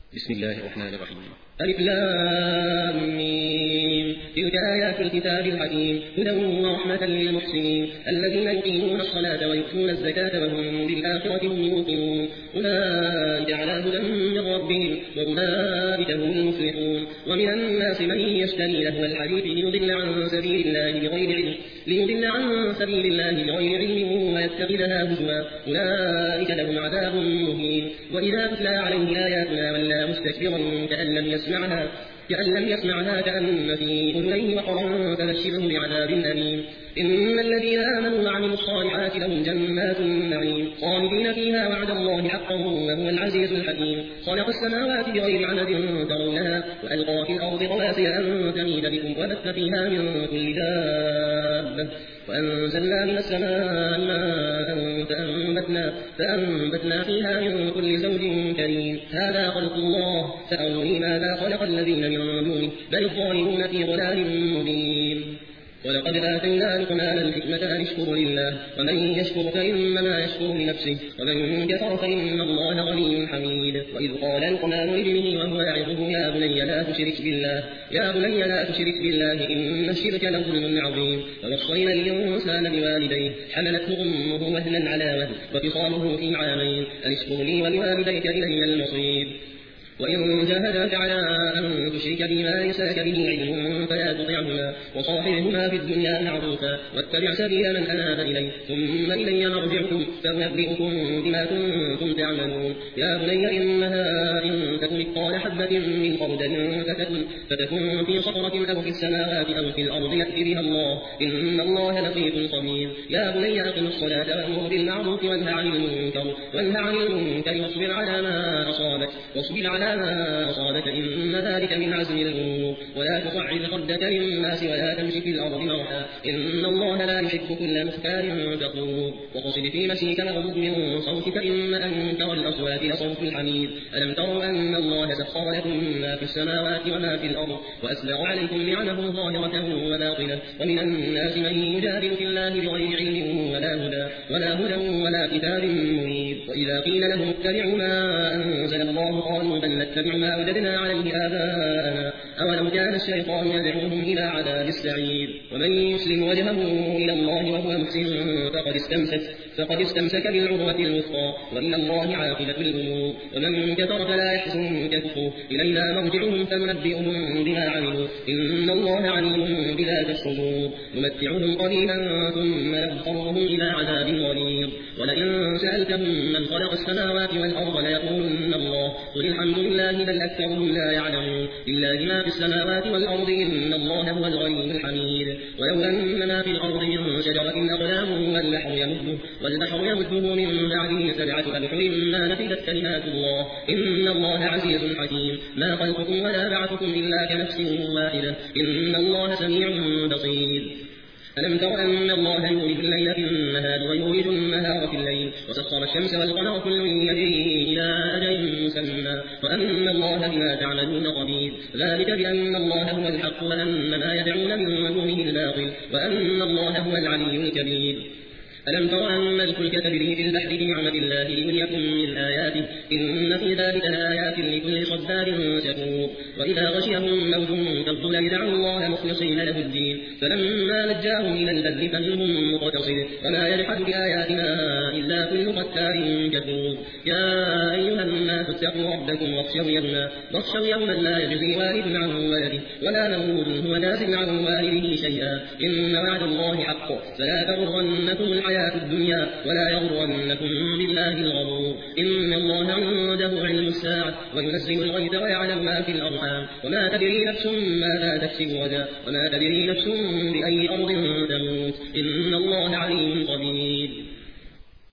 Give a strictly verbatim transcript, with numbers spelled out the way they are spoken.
بسم الله الرحمن الرحيم. ألف لام ميم. تلك آيات الكتاب الحكيم هدى ورحمة للمحسنين الذين يقيمون الصلاة ويؤتون الزكاة وهم بالآخرة هم يوقنون أولئك على هدى من ربهم وأولئك هم المفلحون. ومن الناس من يشتري لهو الحديث ليضل عن سبيل الله بغير علم ليضل عن سبيل الله بغير علم ويتخذها هزوا أولئك لهم عذاب مهين. وإذا تتلى عليه آياتنا ولى مستكبرا كأن لم يسمعها كأن لم يسمعها كأن في أذنيه وقرا فبشره بعذاب أليم. إن الذين آمنوا وعملوا الصالحات لهم جنات النعيم خالدين فيها وعد الله حقا وهو العزيز الحكيم. خلق السماوات بغير عمد ترونها وألقى في الأرض رواسي أن تميد بكم وبث فيها من كل دابة وأنزلنا من السماء ماء فأنبتنا, فأنبتنا فيها من كل زوج كريم. هذا خلق الله فأروني ماذا خلق الذين من دونه بل الظالمون في ضلال مبين. ولقد آتينا لقمان الحكمة أن اشكر لله ومن يشكر فإنما يشكر لنفسه ومن كفر فإن الله غني حميد. وإذ قال لقمان لابنه وهو يعظه يا بني لا تشرك بالله يا بني لا تشرك بالله إن الشرك لظلم عظيم. فوصينا الإنسان بوالديه حملته أمه وهنا على وهن وفصاله في عامين أن اشكر لي ولوالديك إلي المصير. وإن جاهداك على أن تشرك بما ليس لك به علم فلا تطعهما وصاحبهما في الدنيا معروفا واتبع سبيل من أناب إلي ثم إلي مرجعكم فأنبئكم بما كنتم تعملون. يا بني إنها إن تكن مثقال حبة من خردل فتكن, فتكن في صخرة أو في السماوات أو في الأرض يأتي بها الله إن الله لطيف خبير. يا بني أقم الصلاة وأمر بالمعروف وانهى عن المنكر وانهى عن المنكر واصبر على ما أصابك واصبر على ما أصابك إن ذلك من عزم الأمور. ولا تصعد خدك للناس ولا تمشي في الأرض مرحا إن الله لا يحب كل مختال فخور. وقصد في مشيك واغضض من صوتك إن أنكر الأصوات لصوت الحميد. ألم تروا أن الله سخر لكم ما في السماوات وما في الأرض وأسبغ عليكم نعمه ظاهرة وباطنة. ومن الناس من يجادل في الله بغير علم ولا هدى ولا هدى ولا كتاب منير. وإذا قيل لهم اتبعوا ما أنزل الله قالوا بل نتبع ما وجدنا عليه آباءنا أولو كان الشيطان يدعوهم إلى عذاب السعير. ومن يسلم وجهه إلى الله وهو محسن فقد استمسك فقد استمسك بالعروة الوثقى وإلى الله عاقبة الأمور. ومن كفر فلا يحزنك كفره إلينا مرجعهم فننبئهم بما عملوا إن الله عليم بذات الصدور. نمتعهم قليلا ثم نضطرهم إلى عذاب غليظ. ولئن سألتهم من خلق السماوات والأرض ليقولن الله قل الحمد لله بل أكثرهم لا يعلمون. لله ما في السماوات والأرض إن الله هو الغني الحميد. ولو أن ما في الأرض من شجرة أقلام والبحر يمده والبحر يمده من بعده سبعة أبحر ما نفدت كلمات الله إن الله عزيز حكيم. ما خلقكم ولا بعثكم إلا كنفس واحدة إن الله سميع بصير. ألم تر أن الله يولج الليل في النهار ويولج النهار في الليل وسخر الشمس والقمر كل يجري إلى أجل مسمى وأن الله بما تعملون خبير. ذلك بأن الله هو الحق وأن ما يدعون من دونه الباطل وأن الله هو العلي الكبير. ألم تر أن الفلك تجري في البحر بنعمة الله ليريكم من آياته إن في ذلك لآيات لكل صبار شكور. وإذا غشيهم موج كالظلل دعوا الله مخلصين له الدين فلما نجاهم إلى البر فمنهم مقتصد وما يجحد بآياتنا إلا كل ختار كفور. يا أيها الناس اتقوا ربكم واخشوا يوما واخشوا يوما لا يجزي والد عن ولده ولا مولود هو جاز عن والده شيئا إن وعد الله حق فلا تغرنكم الحياة الدنيا ولا يغرنكم بالله الغرور. إن الله عنده علم الساعة وينزل الغيث ويعلم ما في الأرحام وما تدري نفس ماذا تكسب غدا وما تدري نفس بأي أرض تموت إن الله عليم خبير.